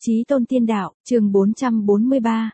Chí Tôn Tiên Đạo, chương 443,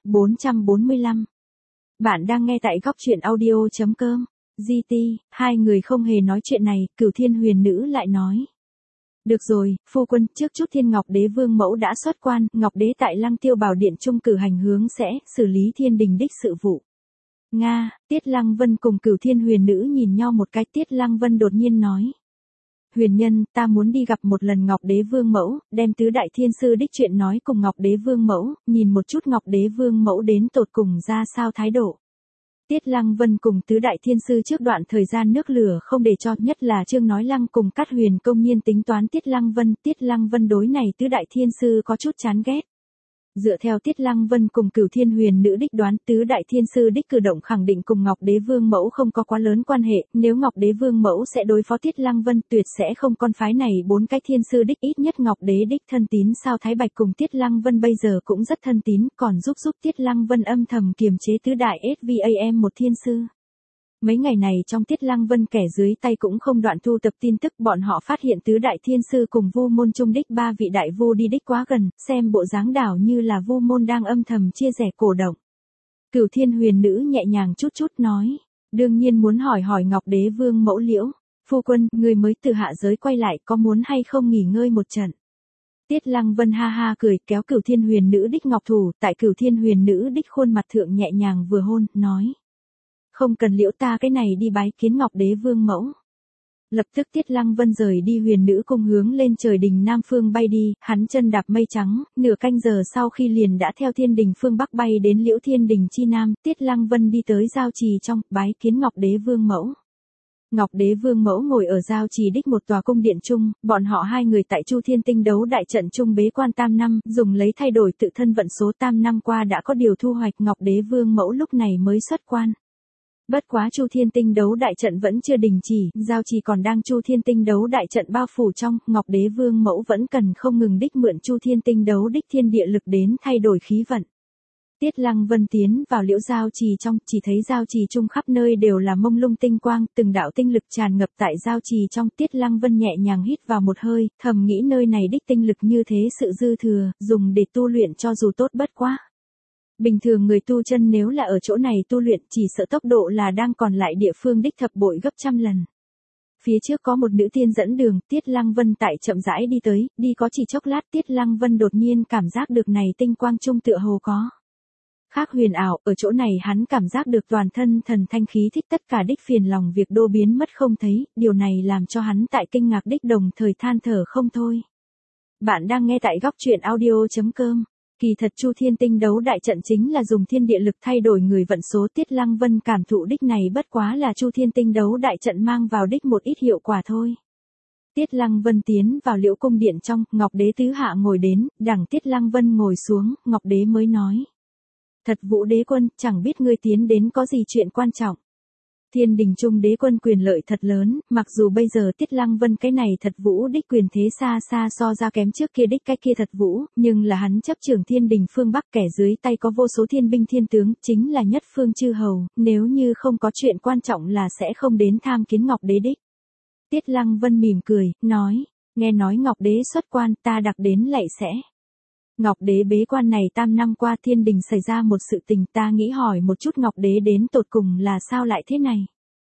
445. Bạn đang nghe tại góc truyện audio.com. GT, hai người không hề nói chuyện này, Cửu Thiên Huyền Nữ lại nói. Được rồi, phu quân, trước chút Thiên Ngọc Đế Vương mẫu đã xuất quan, Ngọc Đế tại Lăng Tiêu Bảo Điện trung cử hành hướng sẽ xử lý thiên đình đích sự vụ. Nga, Tiết Lăng Vân cùng Cửu Thiên Huyền Nữ nhìn nhau một cái, Tiết Lăng Vân đột nhiên nói. Huyền nhân, ta muốn đi gặp một lần Ngọc Đế Vương mẫu, đem tứ đại thiên sư đích chuyện nói cùng Ngọc Đế Vương mẫu, nhìn một chút Ngọc Đế Vương mẫu đến tột cùng ra sao thái độ. Tiết Lăng Vân cùng tứ đại thiên sư trước đoạn thời gian nước lửa không để cho, nhất là Trương Nói Lăng cùng Cát Huyền công nhiên tính toán Tiết Lăng Vân đối này tứ đại thiên sư có chút chán ghét. Dựa theo Tiết Lăng Vân cùng Cửu Thiên Huyền Nữ đích đoán, tứ đại thiên sư đích cử động khẳng định cùng Ngọc Đế Vương mẫu không có quá lớn quan hệ, nếu Ngọc Đế Vương mẫu sẽ đối phó Tiết Lăng Vân, tuyệt sẽ không con phái này bốn cái thiên sư đích, ít nhất Ngọc Đế đích thân tín sao Thái Bạch cùng Tiết Lăng Vân bây giờ cũng rất thân tín, còn giúp Tiết Lăng Vân âm thầm kiềm chế tứ đại SVAM một thiên sư. Mấy ngày này trong Tiết Lăng Vân kẻ dưới tay cũng không đoạn thu tập tin tức, bọn họ phát hiện tứ đại thiên sư cùng Vu Môn trung đích ba vị đại vu đi đích quá gần, xem bộ dáng đảo như là Vu Môn đang âm thầm chia rẽ cổ động. Cửu Thiên Huyền Nữ nhẹ nhàng chút nói, đương nhiên muốn hỏi Ngọc Đế Vương mẫu liễu, phu quân, người mới từ hạ giới quay lại có muốn hay không nghỉ ngơi một trận. Tiết Lăng Vân ha ha cười, kéo Cửu Thiên Huyền Nữ đích ngọc thủ, tại Cửu Thiên Huyền Nữ đích khuôn mặt thượng nhẹ nhàng vừa hôn, nói. Không cần liễu, ta cái này đi bái kiến Ngọc Đế Vương mẫu. Lập tức Tiết Lăng Vân rời đi Huyền Nữ cung hướng lên trời đình Nam phương bay đi, hắn chân đạp mây trắng, nửa canh giờ sau khi liền đã theo thiên đình phương Bắc bay đến Liễu Thiên Đình chi Nam, Tiết Lăng Vân đi tới giao trì trong, bái kiến Ngọc Đế Vương mẫu. Ngọc Đế Vương mẫu ngồi ở giao trì đích một tòa cung điện chung, bọn họ hai người tại Chu Thiên Tinh đấu đại trận chung bế quan tam năm, dùng lấy thay đổi tự thân vận số tam năm qua đã có điều thu hoạch, Ngọc Đế Vương mẫu lúc này mới xuất quan. Bất quá Chu Thiên Tinh đấu đại trận vẫn chưa đình chỉ, giao trì còn đang Chu Thiên Tinh đấu đại trận bao phủ trong, Ngọc Đế Vương mẫu vẫn cần không ngừng đích mượn Chu Thiên Tinh đấu đích thiên địa lực đến thay đổi khí vận. Tiết Lăng Vân tiến vào liễu giao trì trong, chỉ thấy giao trì chung khắp nơi đều là mông lung tinh quang, từng đạo tinh lực tràn ngập tại giao trì trong, Tiết Lăng Vân nhẹ nhàng hít vào một hơi, thầm nghĩ nơi này đích tinh lực như thế sự dư thừa, dùng để tu luyện cho dù tốt bất quá. Bình thường người tu chân nếu là ở chỗ này tu luyện chỉ sợ tốc độ là đang còn lại địa phương đích thập bội gấp trăm lần. Phía trước có một nữ tiên dẫn đường, Tiết Lăng Vân tại chậm rãi đi tới, đi có chỉ chốc lát Tiết Lăng Vân đột nhiên cảm giác được này tinh quang trung tựa hồ có. Khác huyền ảo, ở chỗ này hắn cảm giác được toàn thân thần thanh khí thích tất cả đích phiền lòng việc đô biến mất không thấy, điều này làm cho hắn tại kinh ngạc đích đồng thời than thở không thôi. Bạn đang nghe tại góc truyện audio.com. Kỳ thật Chu Thiên Tinh đấu đại trận chính là dùng thiên địa lực thay đổi người vận số, Tiết Lăng Vân cảm thụ đích này bất quá là Chu Thiên Tinh đấu đại trận mang vào đích một ít hiệu quả thôi. Tiết Lăng Vân tiến vào liễu cung điện trong, Ngọc Đế tứ hạ ngồi đến, đằng Tiết Lăng Vân ngồi xuống, Ngọc Đế mới nói. Thật Vũ đế quân, chẳng biết ngươi tiến đến có gì chuyện quan trọng. Thiên đình trung đế quân quyền lợi thật lớn, mặc dù bây giờ Tiết Lăng Vân cái này Thật Vũ đích quyền thế xa xa so ra kém trước kia đích cái kia Thật Vũ, nhưng là hắn chấp trưởng thiên đình phương Bắc, kẻ dưới tay có vô số thiên binh thiên tướng, chính là nhất phương chư hầu, nếu như không có chuyện quan trọng là sẽ không đến tham kiến Ngọc Đế đích. Tiết Lăng Vân mỉm cười, nói, nghe nói Ngọc Đế xuất quan, ta đặc đến lạy sẽ. Ngọc Đế bế quan này tam năm qua thiên đình xảy ra một sự tình, ta nghĩ hỏi một chút Ngọc Đế đến tột cùng là sao lại thế này.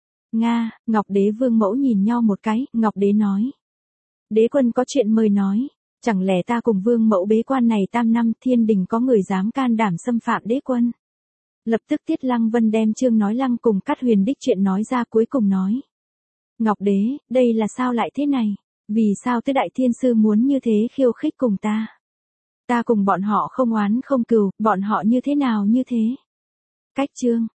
Nga, Ngọc Đế Vương mẫu nhìn nhau một cái, Ngọc Đế nói. Đế quân có chuyện mời nói, chẳng lẽ ta cùng Vương mẫu bế quan này tam năm thiên đình có người dám can đảm xâm phạm đế quân. Lập tức Tiết Lăng Vân đem Trương Nói Lăng cùng Cát Huyền đích chuyện nói ra, cuối cùng nói. Ngọc Đế, đây là sao lại thế này, vì sao tứ đại thiên sư muốn như thế khiêu khích cùng ta. Ta cùng bọn họ không oán không cừu, bọn họ như thế nào như thế. Cách chương.